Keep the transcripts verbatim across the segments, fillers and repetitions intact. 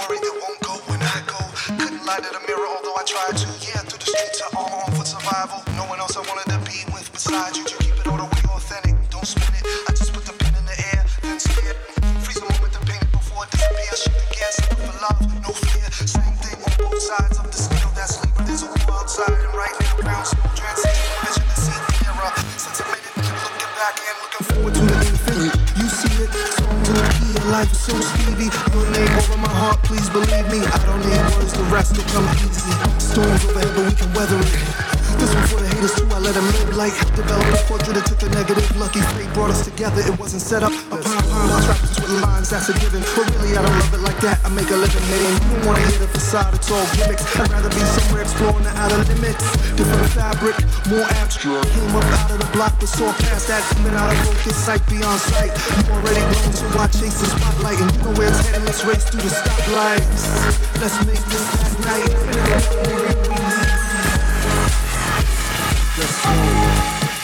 worry it won't go when I go. Couldn't lie to the mirror, although I tried to. Yeah, through the streets are all on for survival. No one else I wanted to be with besides you. You keep it all the way authentic, don't spin it. I just put the pen in the air, then stare. Freeze the moment to paint it before it disappears. Shoot the gas, look for love, no fear. Same thing on both sides of the scale. That's sleep, there's a war outside. And right now, ground small transition. Vision to see clearer. Since I made it, looking back and looking forward to the infinity. You see it, songs in the key of life is so Stevie. Your name over my heart, please believe me. I don't need words, the rest will come easy. Storms overhead, but we can weather it. This one for the haters too, I let them live like develop a portrait that took the negative. Lucky fate brought us together, it wasn't set up. A pound pound, I trap this with lines, that's a given. But really I don't love it like that, I make a living hitting. You don't wanna hear the facade, it's all gimmicks. I'd rather be somewhere exploring the outer limits. Different fabric, more abstract. Came up out of the block, but saw past that. Coming out of focus, sight beyond sight. You already blown, so I chase the spotlight. And you know where it's heading, let's race through the stoplights. Let's make this that night. Let's go.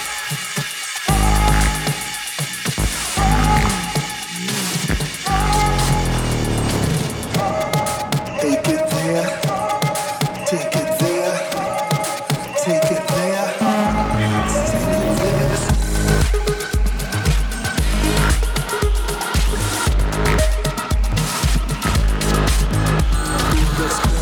Take it there, take it there, take it there, take it there. Let's go.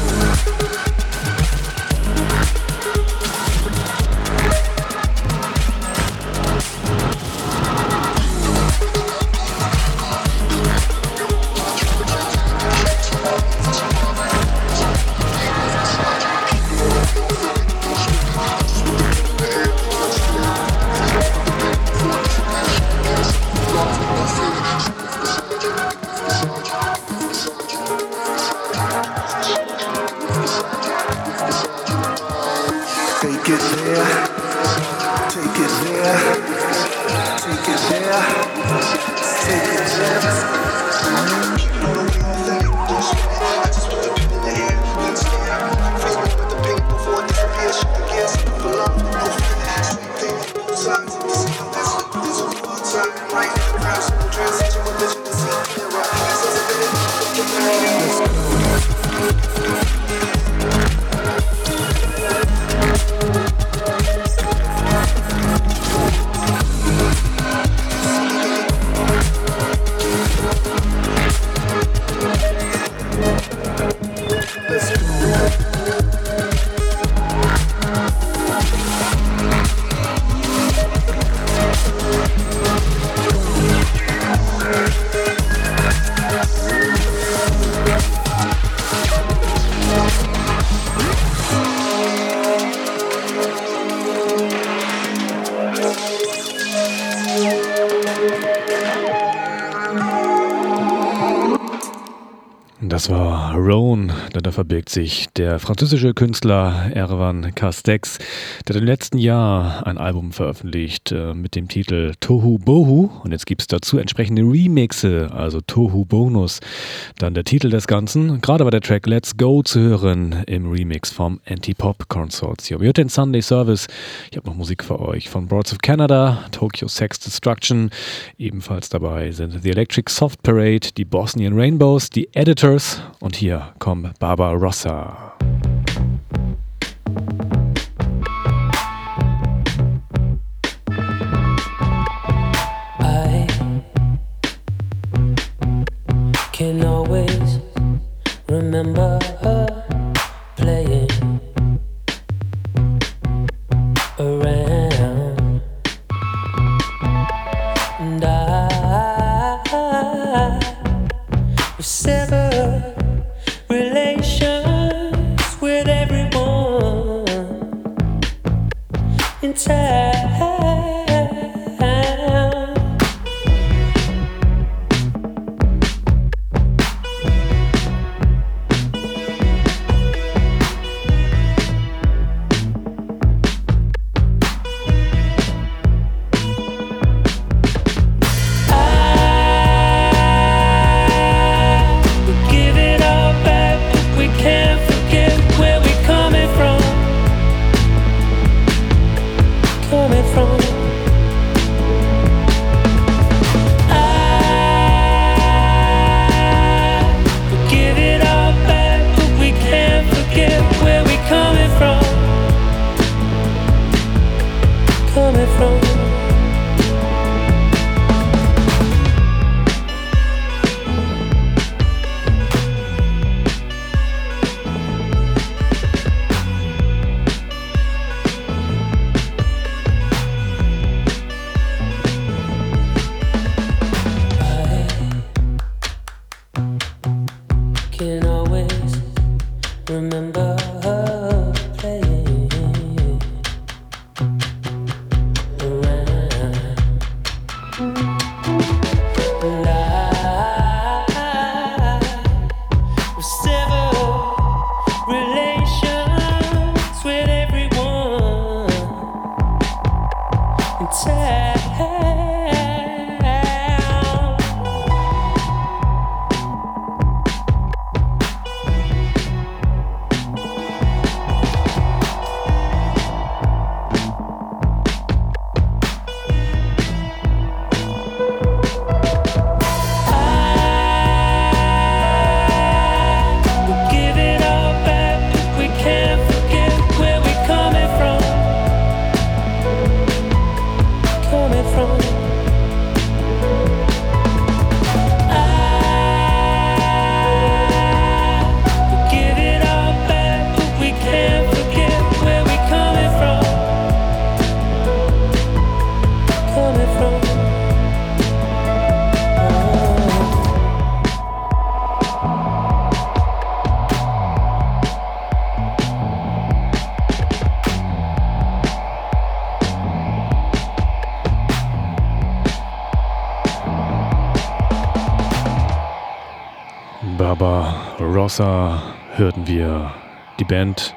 Take it there, take it there, take it there, take it there. Das war Rhone, da verbirgt sich der französische Künstler Erwan Castex, der hat im letzten Jahr ein Album veröffentlicht äh, mit dem Titel Tohu Bohu und jetzt gibt es dazu entsprechende Remixe, also Tohu Bonus. Dann der Titel des Ganzen, gerade war der Track Let's Go zu hören im Remix vom Anti-Pop Consortium. Ihr hört den Sunday Service, ich habe noch Musik für euch von Broads of Canada, Tokyo Sex Destruction, ebenfalls dabei sind The Electric Soft Parade, die Bosnian Rainbows, die Editors und hier kommt Barbarossa. I can always remember her playing around, and I was severed relations with everyone in town. I remember her playing around. And I was several relations with everyone in town. Barbarossa hörten wir die Band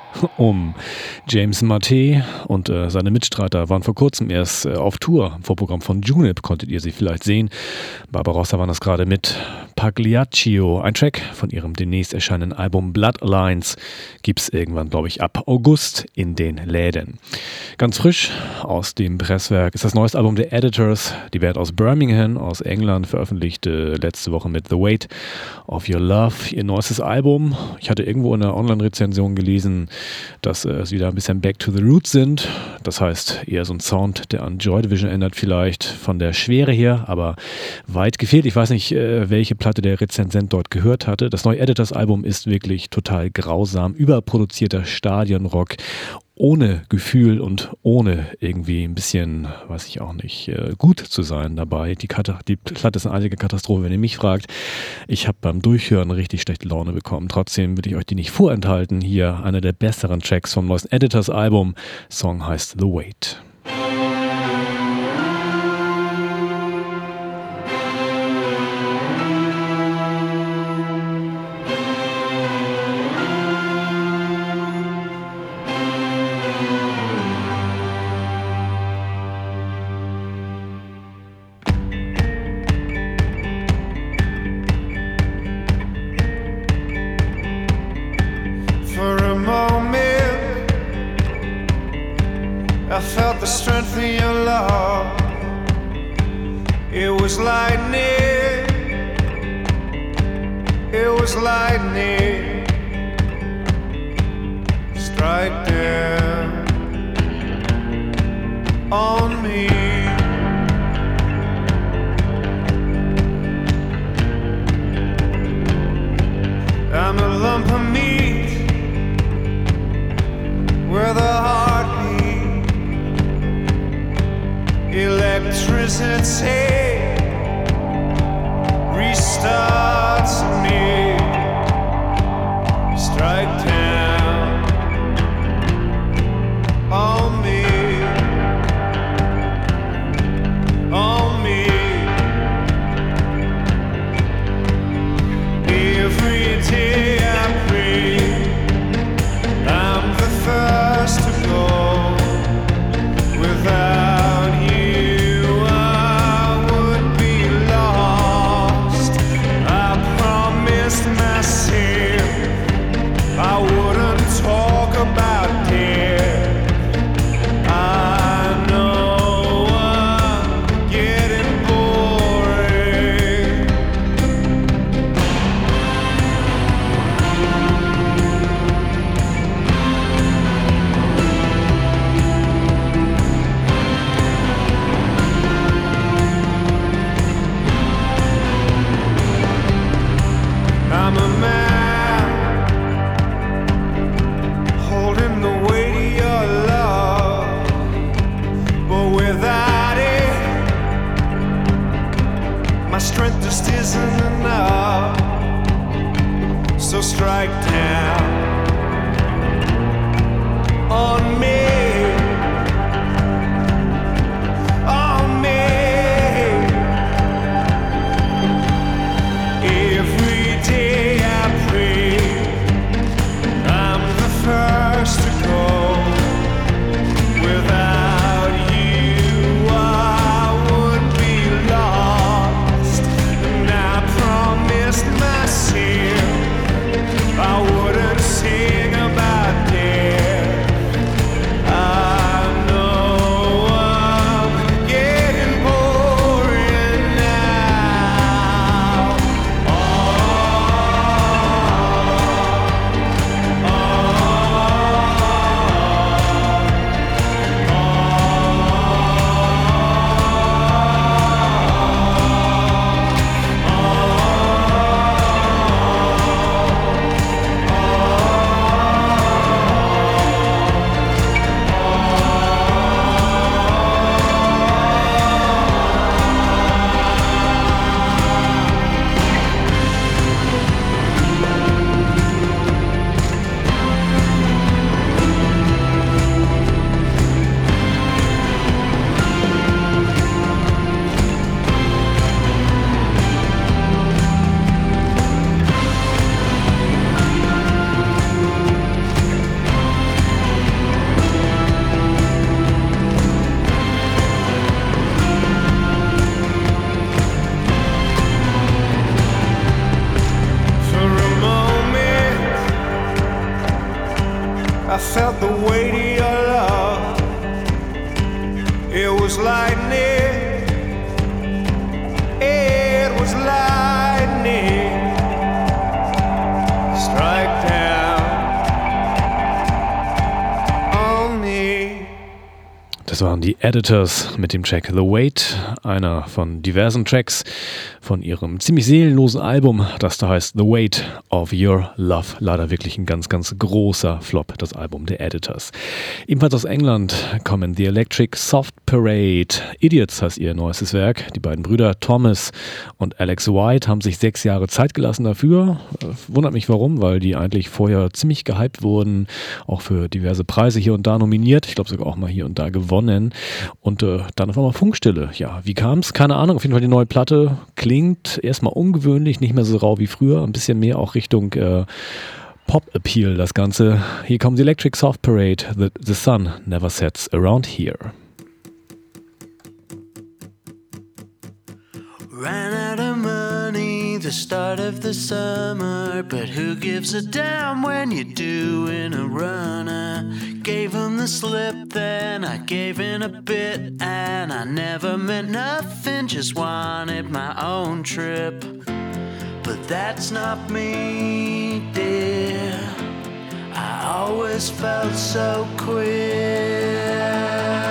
um James Maté und äh, seine Mitstreiter waren vor kurzem erst äh, auf Tour. Im Vorprogramm von Junip konntet ihr sie vielleicht sehen. Barbarossa waren das gerade mit Pagliaccio. Ein Track von ihrem demnächst erscheinenden Album Bloodlines gibt es irgendwann, glaube ich, ab August in den Läden. Ganz frisch aus dem Presswerk ist das neueste Album der Editors. Die Band aus Birmingham, aus England, veröffentlichte letzte Woche mit The Weight of Your Love ihr neuestes Album. Ich hatte irgendwo in einer Online-Rezension gelesen, dass äh, es wieder ein bisschen back to the roots sind. Das heißt, eher so ein Sound, der an Joy Division erinnert, vielleicht von der Schwere her, aber weit gefehlt. Ich weiß nicht, äh, welche Platte der Rezensent dort gehört hatte. Das neue Editors-Album ist wirklich total grausam, überproduzierter Stadionrock, ohne Gefühl und ohne irgendwie ein bisschen, weiß ich auch nicht, gut zu sein dabei. Die, Kat- die Platte ist eine einzige Katastrophe, wenn ihr mich fragt. Ich habe beim Durchhören richtig schlechte Laune bekommen. Trotzdem will ich euch die nicht vorenthalten. Hier einer der besseren Tracks vom neuesten Editors-Album. Song heißt The Weight. I felt the strength of your love. It was lightning. It was lightning. Strike down on me. I'm a lump of meat with a heartbeat. Electricity restarts me. Strike down on me, on me. Every day I pray I'm the first to go without. Strength just isn't enough, so strike down I felt the weight of your love. It was lightning. It was lightning. Strike down on me. Das waren die Editors mit dem Track The Weight, einer von diversen Tracks von ihrem ziemlich seelenlosen Album, das da heißt The Weight of Your Love. Leider wirklich ein ganz, ganz großer Flop, das Album der Editors. Ebenfalls aus England kommen The Electric Soft Parade. Idiots heißt ihr neuestes Werk. Die beiden Brüder Thomas und Alex White haben sich sechs Jahre Zeit gelassen dafür. Wundert mich warum, weil die eigentlich vorher ziemlich gehypt wurden, auch für diverse Preise hier und da nominiert. Ich glaube sogar auch mal hier und da gewonnen. Und äh, dann auf einmal Funkstille. Ja, wie kam es? Keine Ahnung. Auf jeden Fall die neue Platte klingt erstmal ungewöhnlich, nicht mehr so rau wie früher, ein bisschen mehr auch Richtung äh, Pop-Appeal das Ganze. Hier kommt die Electric Soft Parade, the, the Sun Never Sets Around Here. Ran out of money the start of the summer, but who gives a damn when you're doing a runner? Gave him the slip, then I gave in a bit, and I never meant nothing, just wanted my own trip. But that's not me, dear. I always felt so queer.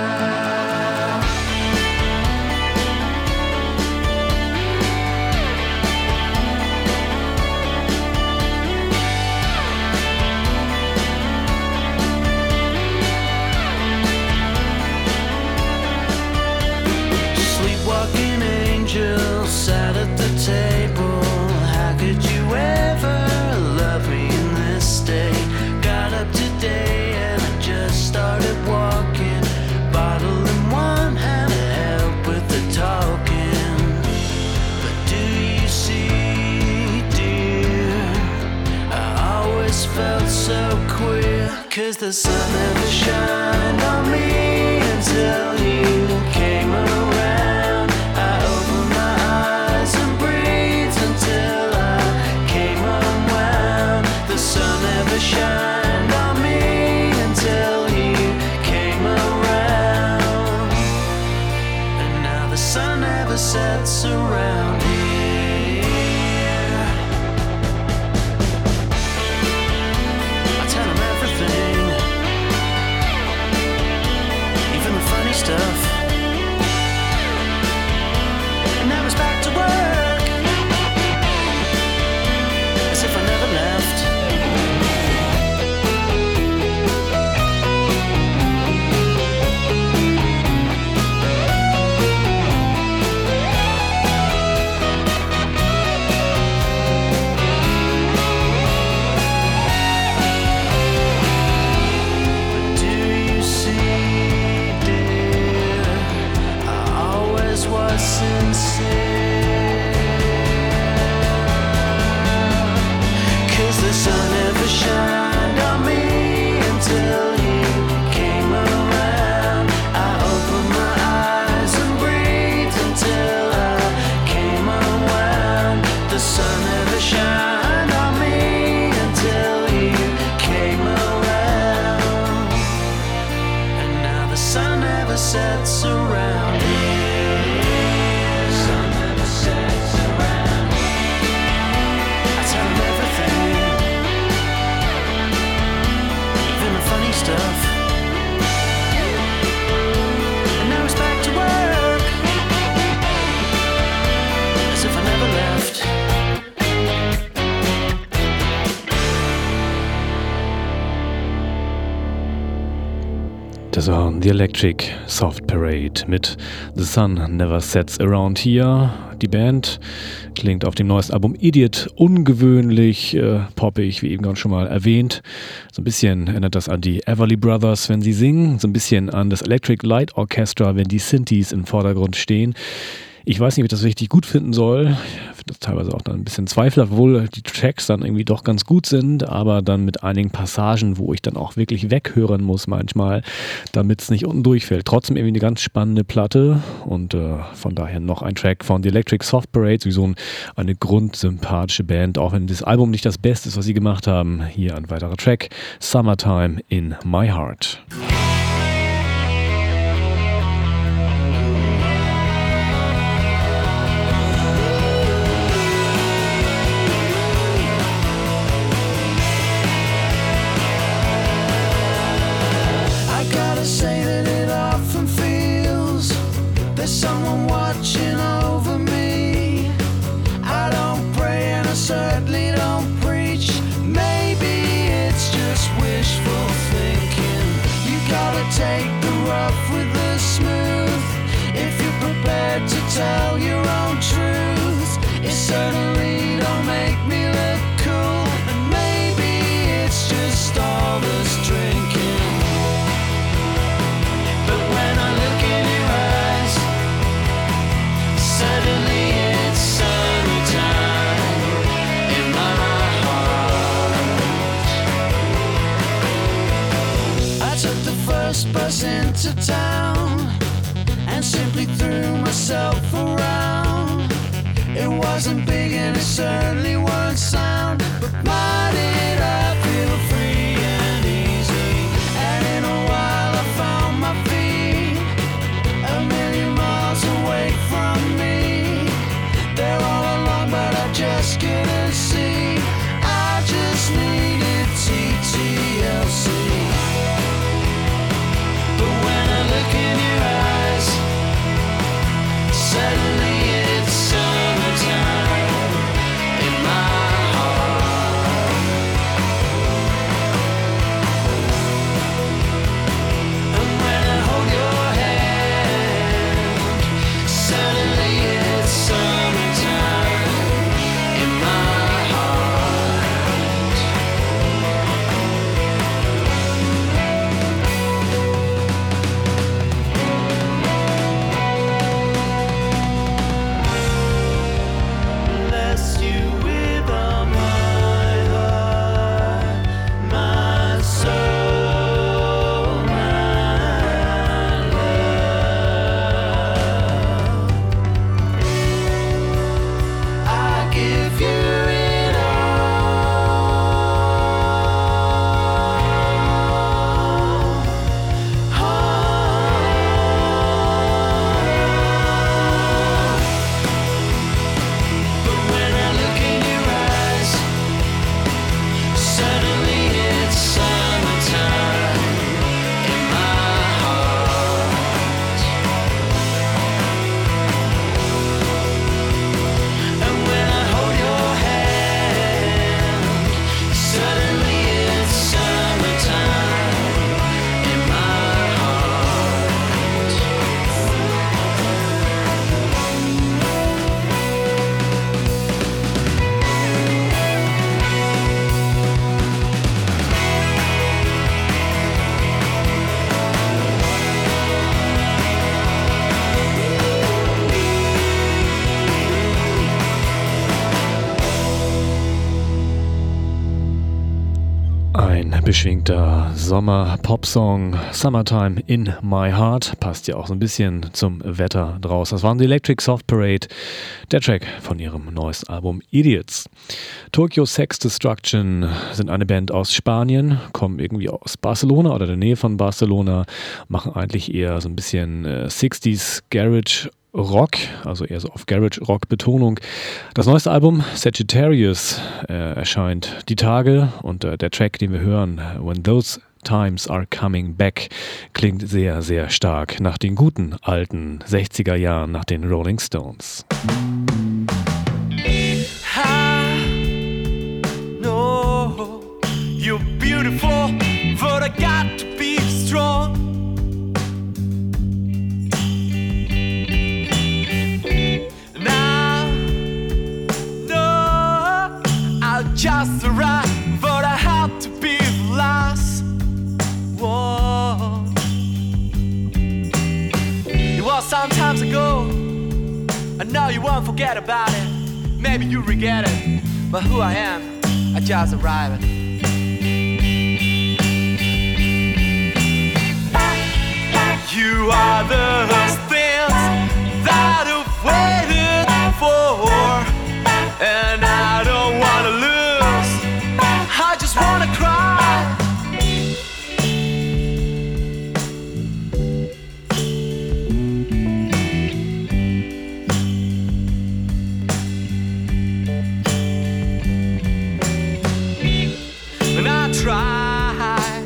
Sleepwalking angel sat at the table. How could you ever love me in this state? Got up today and I just started walking. Bottle in one hand to help with the talking. But do you see, dear, I always felt so queer. Cause the sun never shined on me until you came around. I opened my eyes and breathed until I came unwound. The sun never shined on me until you came around. And now the sun never sets around here. I tell him everything, even the funny stuff. And now it's back to work, as if I never left. But do you see, dear, I always was sincere. Cause the sun never shined on me until you came around. I opened my eyes and breathed until I came unwound. The sun never shined on me until you came around. And now the sun never sets around here. Sun never sets around here. I tell him everything, even the funny stuff. And now it's back to work, as if I never left. Das war The Electric Soft Parade mit The Sun Never Sets Around Here. Die Band klingt auf dem neuesten Album Idiot ungewöhnlich äh, poppig, wie eben gerade schon mal erwähnt. So ein bisschen erinnert das an die Everly Brothers, wenn sie singen. So ein bisschen an das Electric Light Orchestra, wenn die Synthes im Vordergrund stehen. Ich weiß nicht, ob ich das richtig gut finden soll. Ich finde das teilweise auch dann ein bisschen zweifelhaft, obwohl die Tracks dann irgendwie doch ganz gut sind, aber dann mit einigen Passagen, wo ich dann auch wirklich weghören muss manchmal, damit es nicht unten durchfällt. Trotzdem irgendwie eine ganz spannende Platte und äh, von daher noch ein Track von The Electric Soft Parade, sowieso ein, eine grundsympathische Band, auch wenn das Album nicht das Beste ist, was sie gemacht haben. Hier ein weiterer Track, Summertime in My Heart. Say that it often feels there's someone watching over me. I don't pray and I certainly don't preach. Maybe it's just wishful thinking. You gotta take the rough with the smooth if you're prepared to tell your own truth. It certainly don't make me look cool, and maybe it's just all this drinking. Suddenly it's summertime in my heart. I took the first bus into town and simply threw myself around. It wasn't big and it certainly wasn't sound, but my did I feel free and easy. And in a while I found my feet a million miles away from me. They're all along, but I just couldn't see. I just needed T T L C. But when I look in your eyes, suddenly it's summertime in my heart. And when I hold your hand, suddenly it's summertime in my heart. Bless you with all my heart, my soul, my love. I give you it all. But when I look in your eyes, suddenly it's summertime in my heart. And when I hold your hand, suddenly it's summertime in my heart. Ein beschwingter Sommer-Pop-Song, Summertime in My Heart, passt ja auch so ein bisschen zum Wetter draußen. Das waren die Electric Soft Parade, der Track von ihrem neuesten Album Idiots. Tokyo Sex Destruction sind eine Band aus Spanien, kommen irgendwie aus Barcelona oder der Nähe von Barcelona, machen eigentlich eher so ein bisschen äh, sechziger Garage Rock, also eher so auf Garage-Rock-Betonung. Das neueste Album, Sagittarius, äh, erscheint die Tage und äh, der Track, den wir hören, When Those Times Are Coming Back, klingt sehr, sehr stark nach den guten alten sechziger Jahren, nach den Rolling Stones. I know you're beautiful, but I got to be strong. Now, no, I'll just arrive, but I have to be the last one. It was some times ago, I know you won't forget about it. Maybe you regret it, but who I am, I just arrived. You are the things that I've waited for, and I don't wanna lose, I just wanna cry. And I try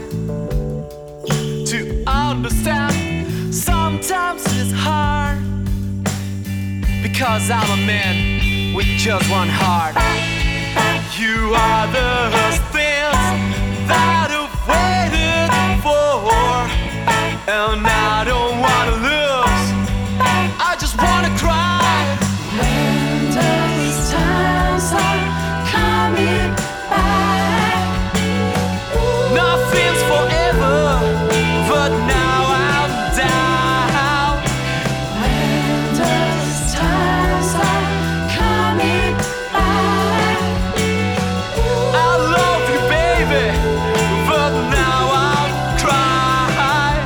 to understand. Sometimes it's hard, because I'm a man with just one heart. You are the things that I've waited for, and I don't wanna lose, I just wanna cry. When those times are coming back, nothing's forever, but now I'm down. When those times are coming back, I love you, baby, but now I'm crying.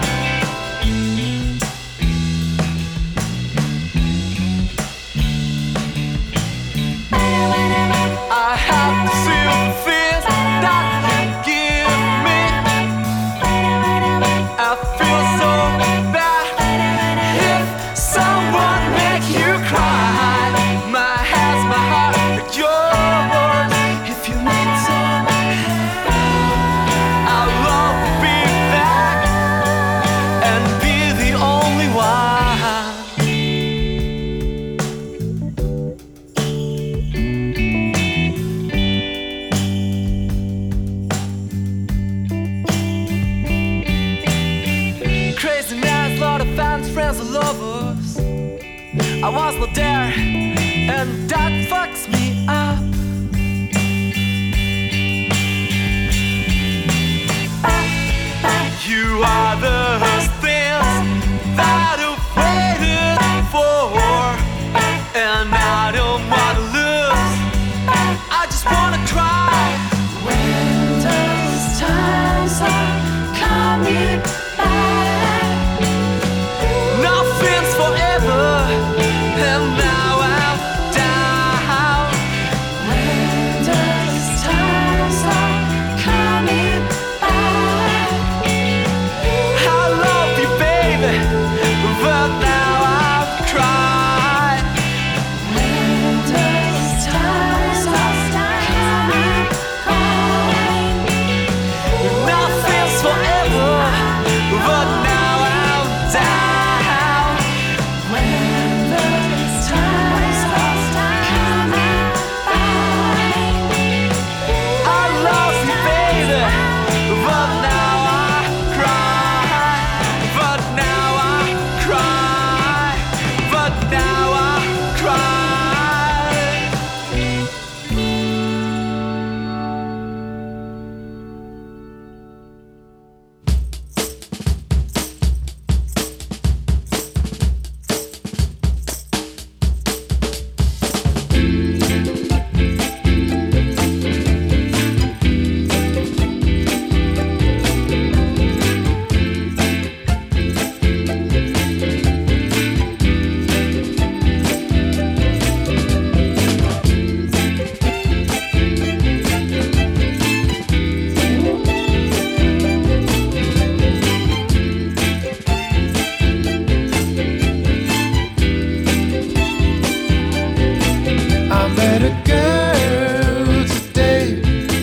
I have to see the things that you give me. I feel so bad if someone make you cry. My hands, my heart, yours. If you need some help, I'll love to be back and be the only one. Crazy nights, lot of fans, friends, and lovers. I was not there, and that fucks me up. You are the things that I've waited for, and I don't wanna lose, I just wanna cry. When those times are coming back, nothing's forever, and now I'm down. When those times are coming back, I love you, baby, but now I'm crying. When those times are coming back, nothing's forever, but now I'm down. When those times are coming back, I love you, baby, but now I cry, but now I cry, but now I cry. I met a girl today,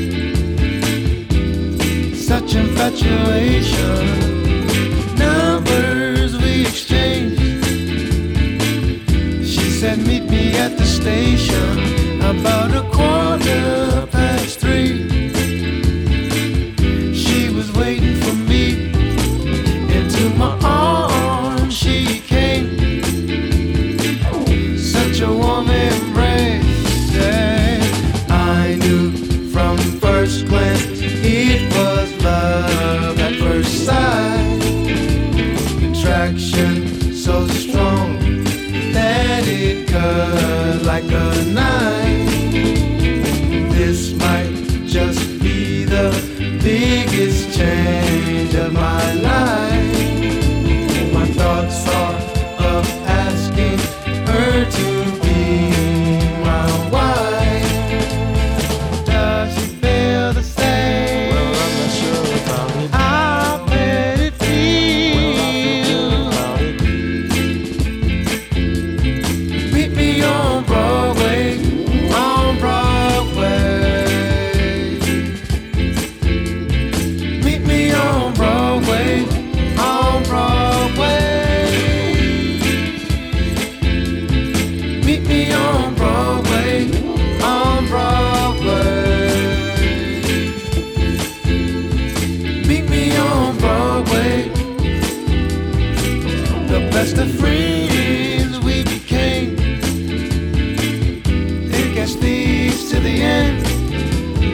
such infatuation, numbers we exchanged. She said meet me at the station about a quarter past three. She was waiting for me, into my arms she came, such a warm embrace. I knew from first glance it was love.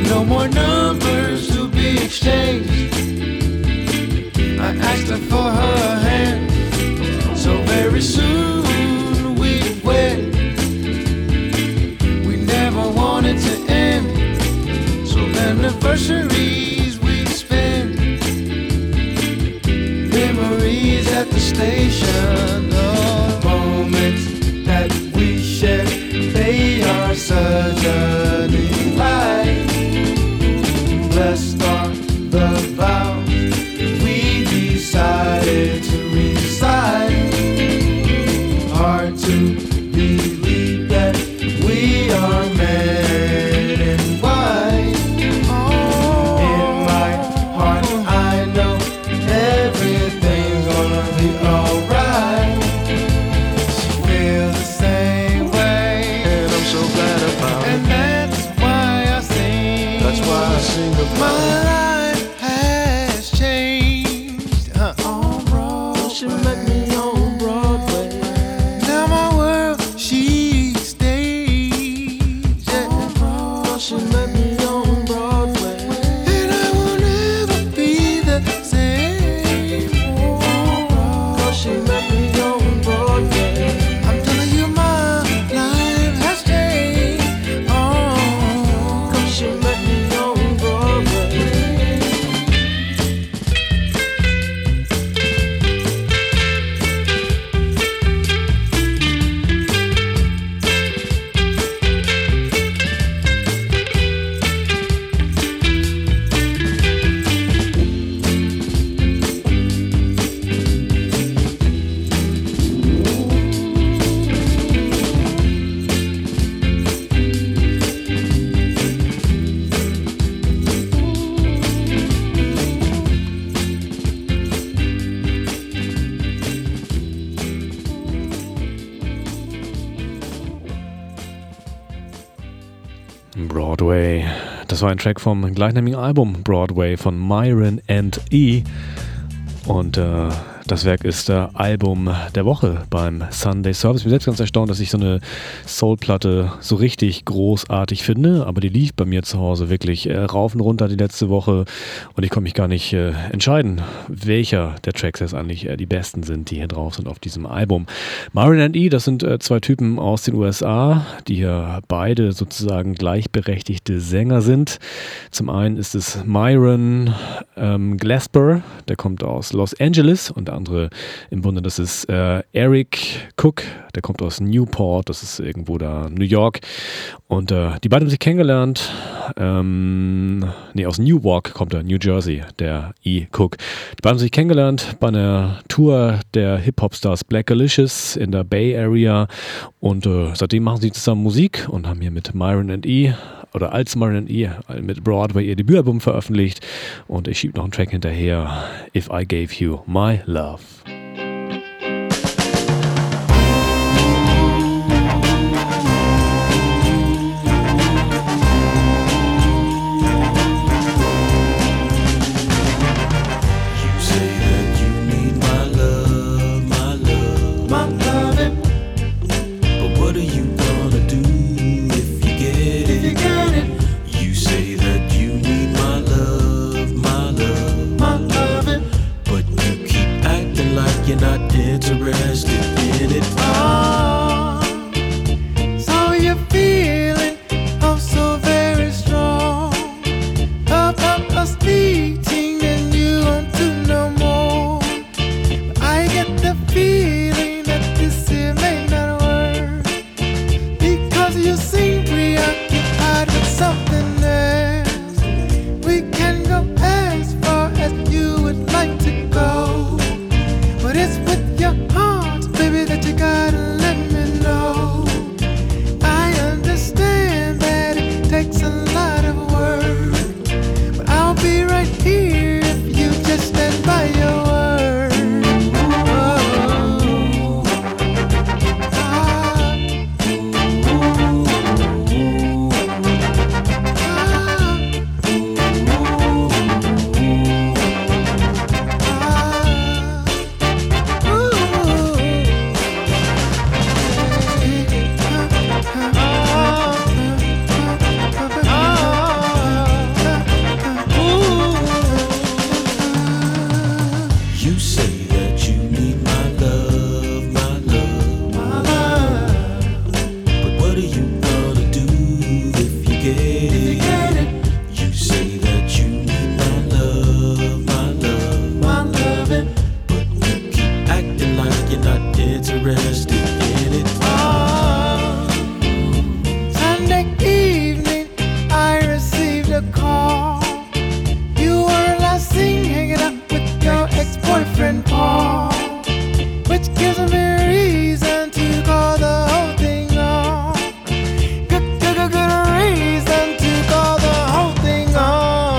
no more numbers to be exchanged. I asked her for her hand, so very soon we'd wed. We never wanted to end, so anniversaries we spend. Memories at the station, the moments that we shared, they are such a delight. Blessed are the vows we decided to recite. Hard to believe that we are men in white. In my heart I know everything's gonna be alright. She feels the same way, And I'm so glad about and it. that's why I sing. That's why I sing about My it. life has changed. Huh. On Broadway. She met me on Broadway. Now my world she stays. Yeah. She met me on Broadway. And I will never be the same. She met me on Broadway. I'm telling you, my life has changed. Oh, She met me on Broadway. Broadway. Das war ein Track vom gleichnamigen Album Broadway von Myron and E. Und äh, das Werk ist äh, Album der Woche beim Sunday Service. Ich bin selbst ganz erstaunt, dass ich so eine Soul-Platte so richtig großartig finde, aber die lief bei mir zu Hause wirklich äh, rauf und runter die letzte Woche und ich konnte mich gar nicht äh, entscheiden, welcher der Tracks jetzt eigentlich äh, die besten sind, die hier drauf sind auf diesem Album. Myron and E, das sind äh, zwei Typen aus den U S A, die hier beide sozusagen gleichberechtigte Sänger sind. Zum einen ist es Myron ähm, Glasper, der kommt aus Los Angeles, und der andere im Bunde, das ist äh, Eric Cook, der kommt aus Newport, das ist irgendwo da New York, und äh, die beiden haben sich kennengelernt, ähm, nee, aus Newark kommt er, New Jersey, der E. Cook. Die beiden haben sich kennengelernt bei einer Tour der Hip-Hop-Stars Black Alicious in der Bay Area, und äh, seitdem machen sie zusammen Musik und haben hier mit Myron and E oder als Myron and E mit Broadway ihr Debütalbum veröffentlicht, und ich schiebe noch einen Track hinterher, If I Gave You My Love. You say that you need my love, my love. my loving, But what are you gonna do if you get if you it? got it, You say that you need my love, my love. my loving, But you keep acting like a call. You were last seen hanging out with your ex-boyfriend Paul, which gives me a reason to call the whole thing off. Good, good, good, good reason to call the whole thing off.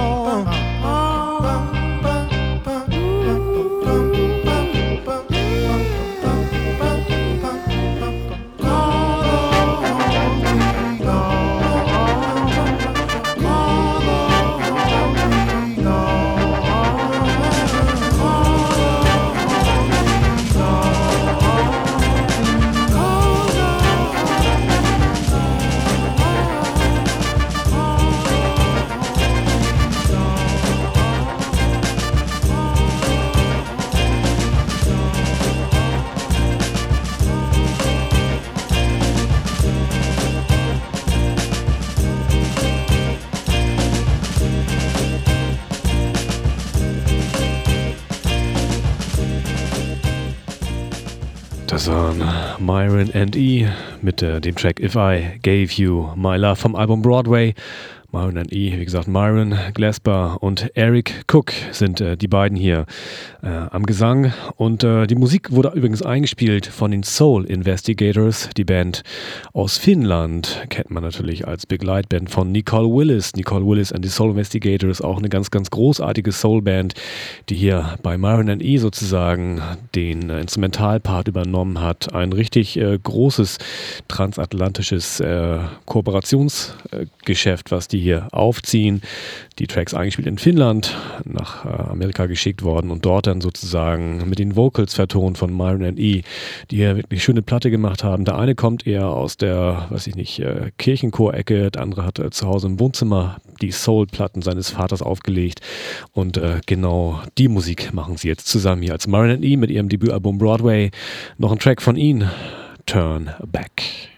Das waren Myron and E mit äh, dem Track If I Gave You My Love vom Album Broadway. Myron and E, wie gesagt, Myron Glasper und Eric Cook sind äh, die beiden hier äh, am Gesang. Und äh, die Musik wurde übrigens eingespielt von den Soul Investigators, die Band aus Finnland. Kennt man natürlich als Begleitband von Nicole Willis. Nicole Willis and the Soul Investigators, auch eine ganz, ganz großartige Soulband, die hier bei Myron and E sozusagen den äh, Instrumentalpart übernommen hat. Ein richtig äh, großes transatlantisches äh, Kooperationsgeschäft, äh, was die hier aufziehen. Die Tracks eingespielt in Finnland, nach äh, Amerika geschickt worden und dort dann sozusagen mit den Vocals vertont von Myron and E, die hier wirklich schöne Platte gemacht haben. Der eine kommt eher aus der, weiß ich nicht, äh, Kirchenchorecke, der andere hat äh, zu Hause im Wohnzimmer die Soul-Platten seines Vaters aufgelegt und äh, genau die Musik machen sie jetzt zusammen hier als Myron and E mit ihrem Debütalbum Broadway. Noch ein Track von ihnen, Turn Back.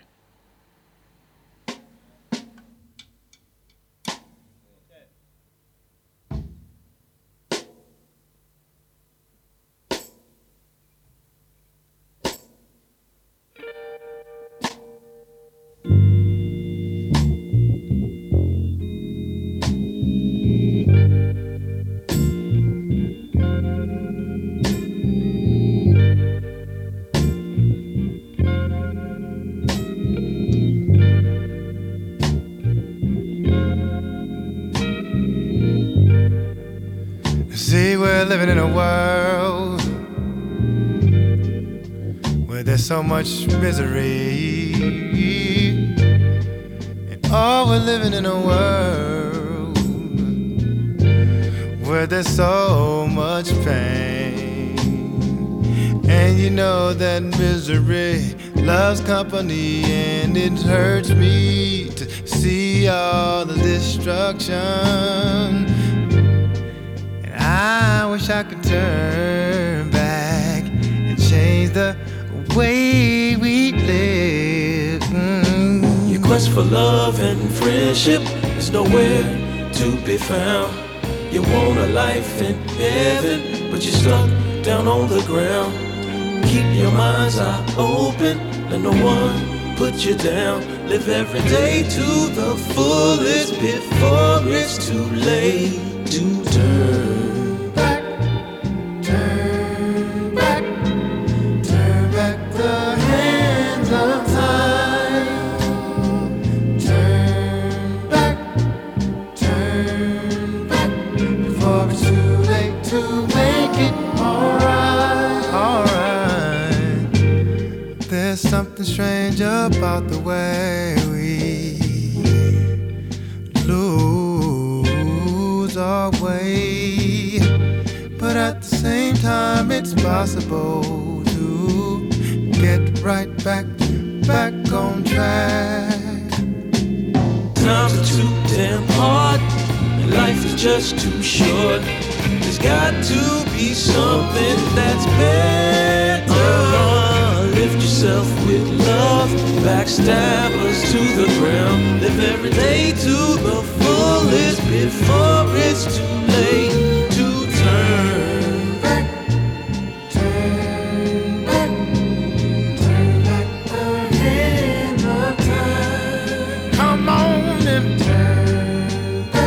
See, we're living in a world where there's so much misery, and oh, we're living in a world where there's so much pain, and you know that misery loves company, and it hurts me to see all the destruction. I wish I could turn back and change the way we live. Mm. Your quest for love and friendship is nowhere to be found. You want a life in heaven, but you're stuck down on the ground. Keep your mind's eye open, let no one put you down. Live every day to the fullest before it's too late to turn. Something strange about the way we lose our way, but at the same time it's possible to get right back, back on track. Times are too damn hard, and life is just too short. There's got to be something that's better. Lift yourself with love, backstabbers to the ground. Live every day to the fullest before it's too late to turn back. Turn back, turn back the hand of time. Come on and turn back.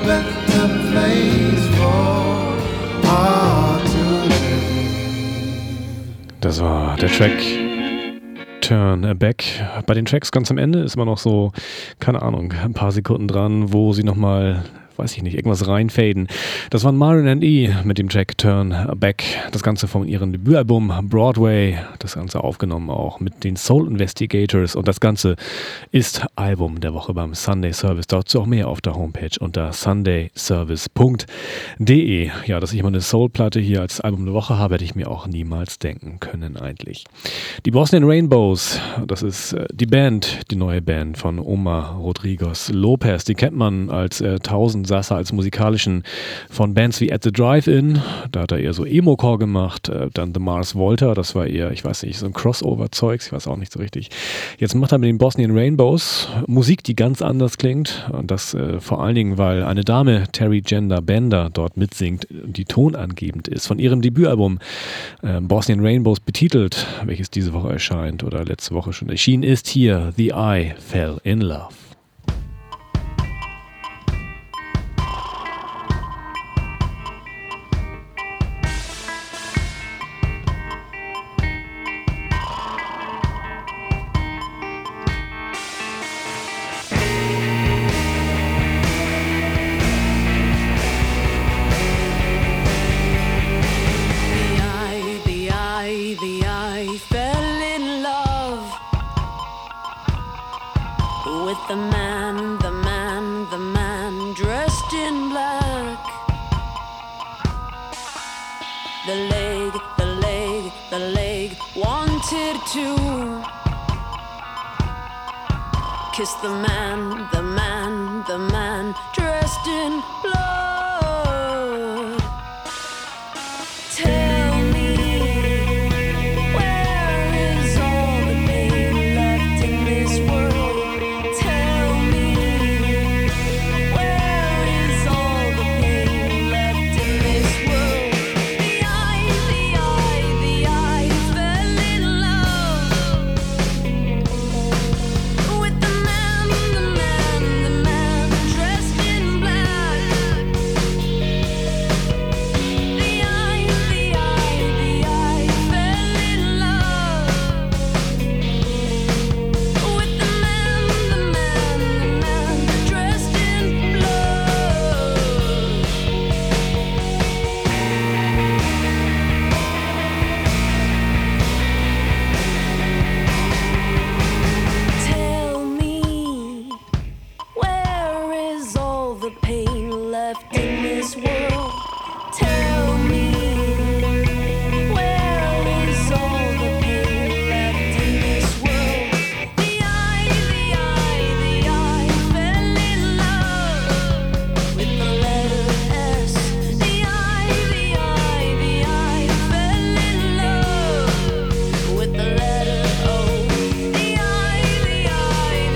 let the flames fall hard today. Das war der Track Turn Back. Bei den Tracks ganz am Ende ist man noch so, keine Ahnung, ein paar Sekunden dran, wo sie nochmal, weiß ich nicht, irgendwas reinfaden. Das waren Marin and E mit dem Track Turn Back. Das Ganze von ihrem Debütalbum Broadway. Das Ganze aufgenommen auch mit den Soul Investigators. Und das Ganze ist Album der Woche beim Sunday Service. Dazu auch mehr auf der Homepage unter sunday service punkt de. Ja, dass ich mal eine Soul-Platte hier als Album der Woche habe, hätte ich mir auch niemals denken können eigentlich. Die Bosnian Rainbows, das ist die Band, die neue Band von Omar Rodriguez Lopez. Die kennt man als äh, tausend saß er als musikalischen von Bands wie At the Drive-In, da hat er eher so Emo-Core gemacht, äh, dann The Mars Volta, das war eher, ich weiß nicht, so ein Crossover-Zeugs, ich weiß auch nicht so richtig. Jetzt macht er mit den Bosnian Rainbows Musik, die ganz anders klingt und das äh, vor allen Dingen, weil eine Dame, Terry Gender Bender, dort mitsingt, die tonangebend ist. Von ihrem Debütalbum äh, Bosnian Rainbows betitelt, welches diese Woche erscheint oder letzte Woche schon erschienen ist, hier The I Fell in Love. The man, the man, the man dressed in black. The leg, the leg, the leg wanted to kiss the man, the man, the man dressed in blood. Tell me, where is all the pain left in this world?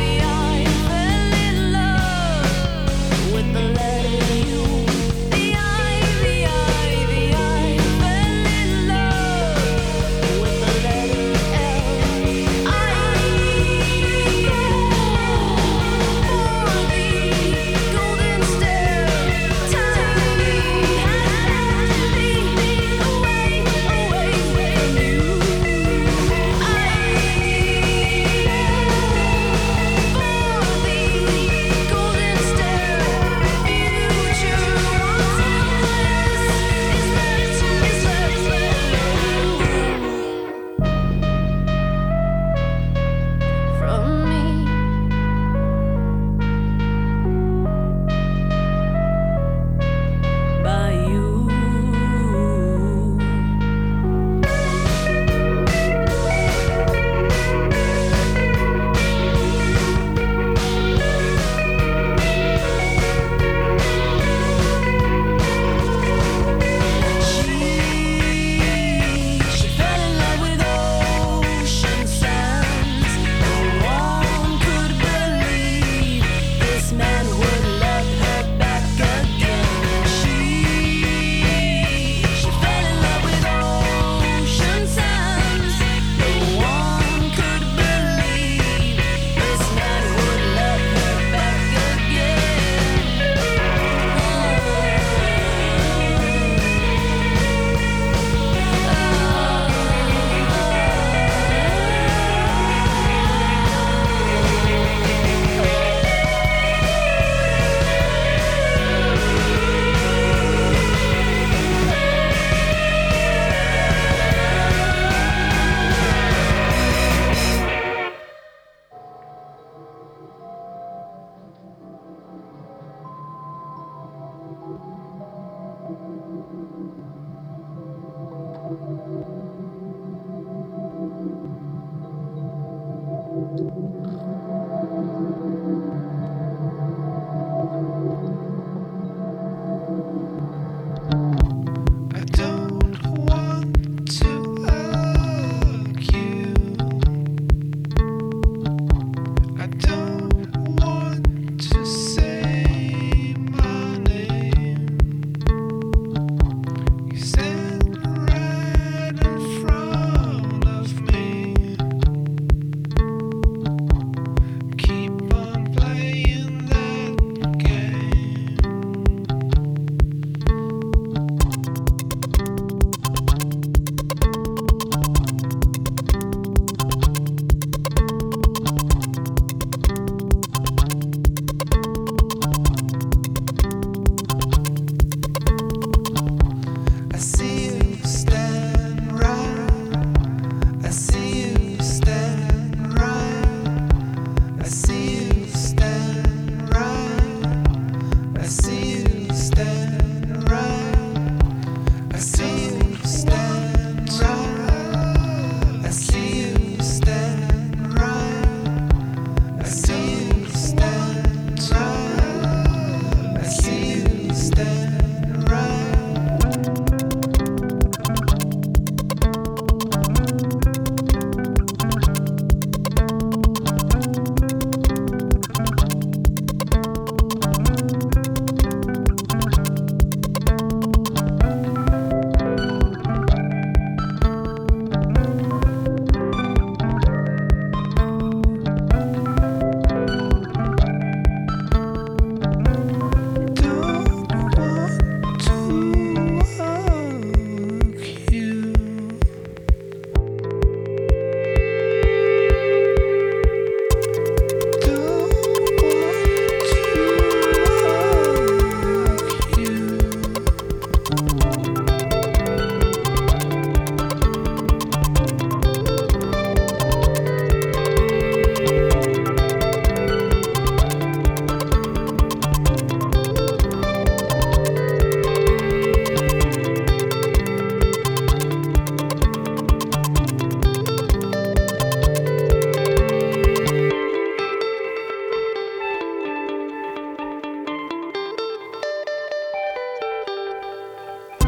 The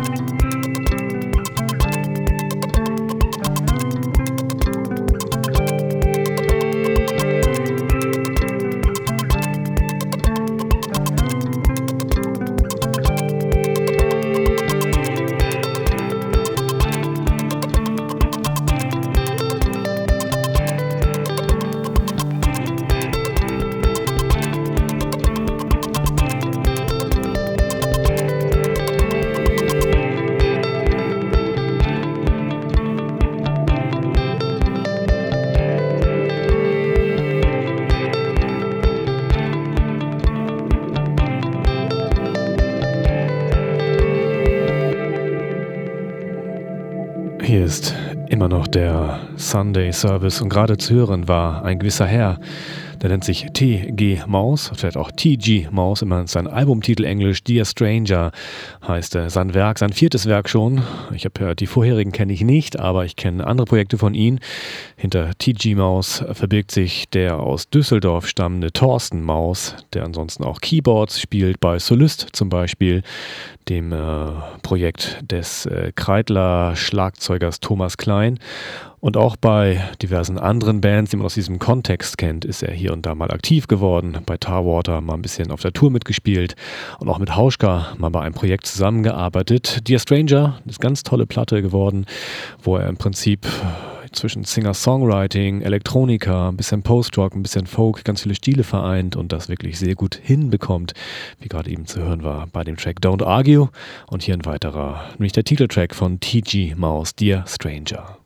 Hier ist immer noch der Sunday Service und gerade zu hören war ein gewisser Herr, der nennt sich T G Mouse, vielleicht auch T G Mouse, immer sein Albumtitel englisch, Dear Stranger heißt er, sein Werk, sein viertes Werk schon. Ich habe ja die vorherigen kenne ich nicht, aber ich kenne andere Projekte von ihm. Hinter T G Mouse verbirgt sich der aus Düsseldorf stammende Thorsten Maus, der ansonsten auch Keyboards spielt, bei Solist zum Beispiel, dem äh, Projekt des äh, Kreidler Schlagzeugers Thomas Klein. Und auch bei diversen anderen Bands, die man aus diesem Kontext kennt, ist er hier und da mal aktiv geworden. Bei Tarwater mal ein bisschen auf der Tour mitgespielt und auch mit Hauschka mal bei einem Projekt zusammengearbeitet. Dear Stranger ist eine ganz tolle Platte geworden, wo er im Prinzip zwischen Singer-Songwriting, Elektronika, ein bisschen Post-Rock, ein bisschen Folk, ganz viele Stile vereint und das wirklich sehr gut hinbekommt, wie gerade eben zu hören war bei dem Track Don't Argue. Und hier ein weiterer, nämlich der Titeltrack von T G Mouse, Dear Stranger.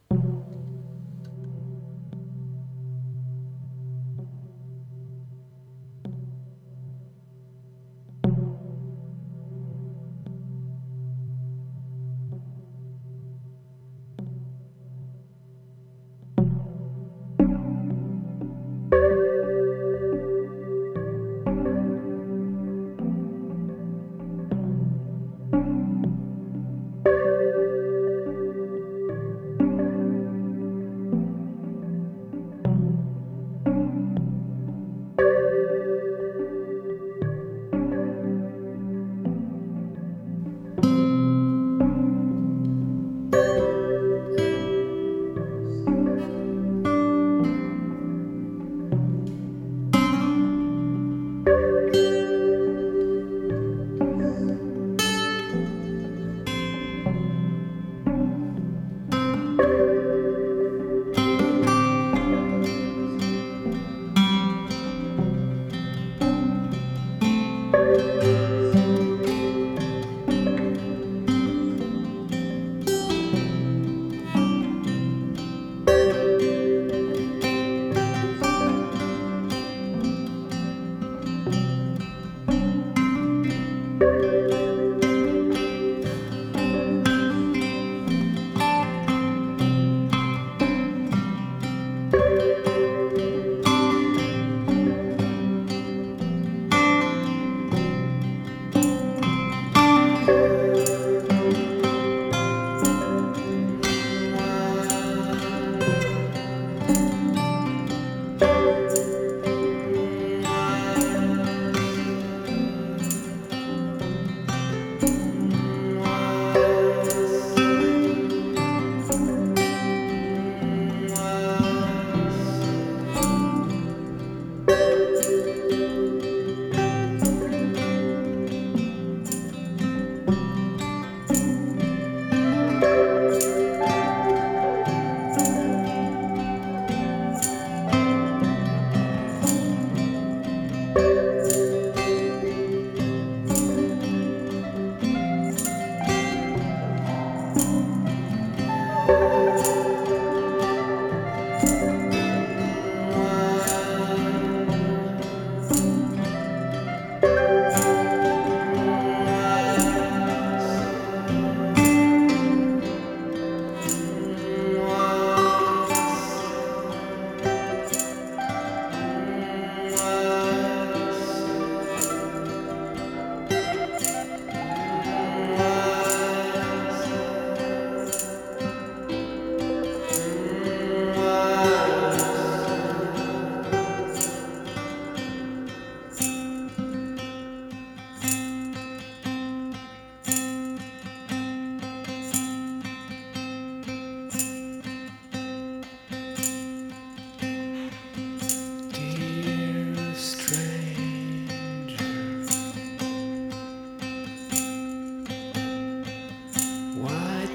Thank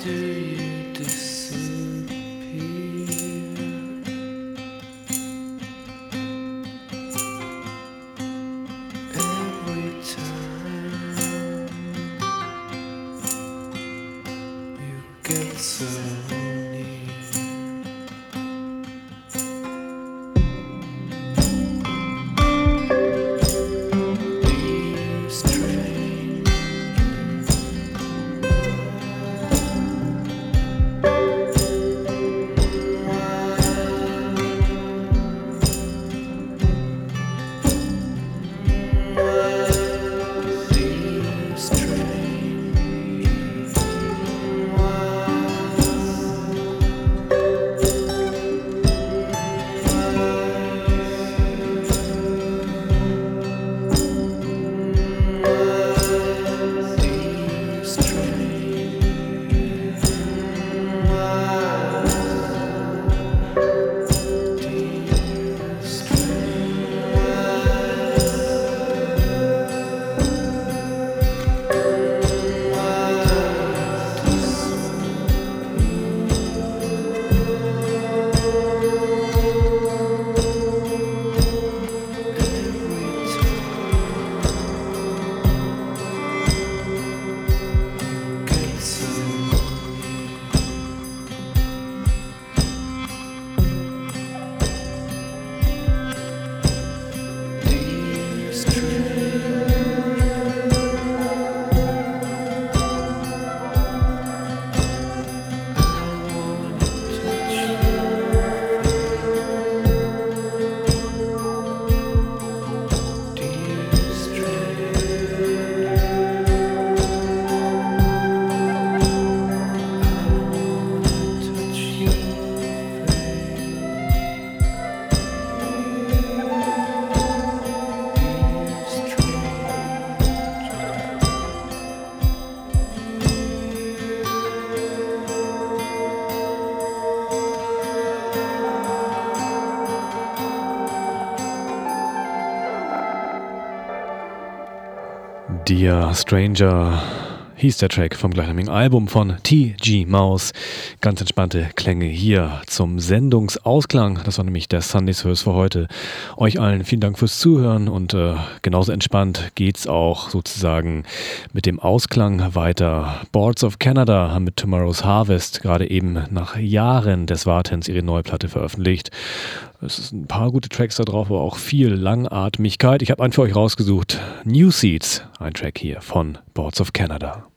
Dear Stranger hieß der Track vom gleichnamigen Album von T G Mouse. Ganz entspannte Klänge hier zum Sendungsausklang. Das war nämlich der Sunday Service für heute. Euch allen vielen Dank fürs Zuhören und äh, genauso entspannt geht's auch sozusagen mit dem Ausklang weiter. Boards of Canada haben mit Tomorrow's Harvest gerade eben nach Jahren des Wartens ihre neue Platte veröffentlicht. Es sind ein paar gute Tracks da drauf, aber auch viel Langatmigkeit. Ich habe einen für euch rausgesucht. New Seeds, ein Track hier von Boards of Canada.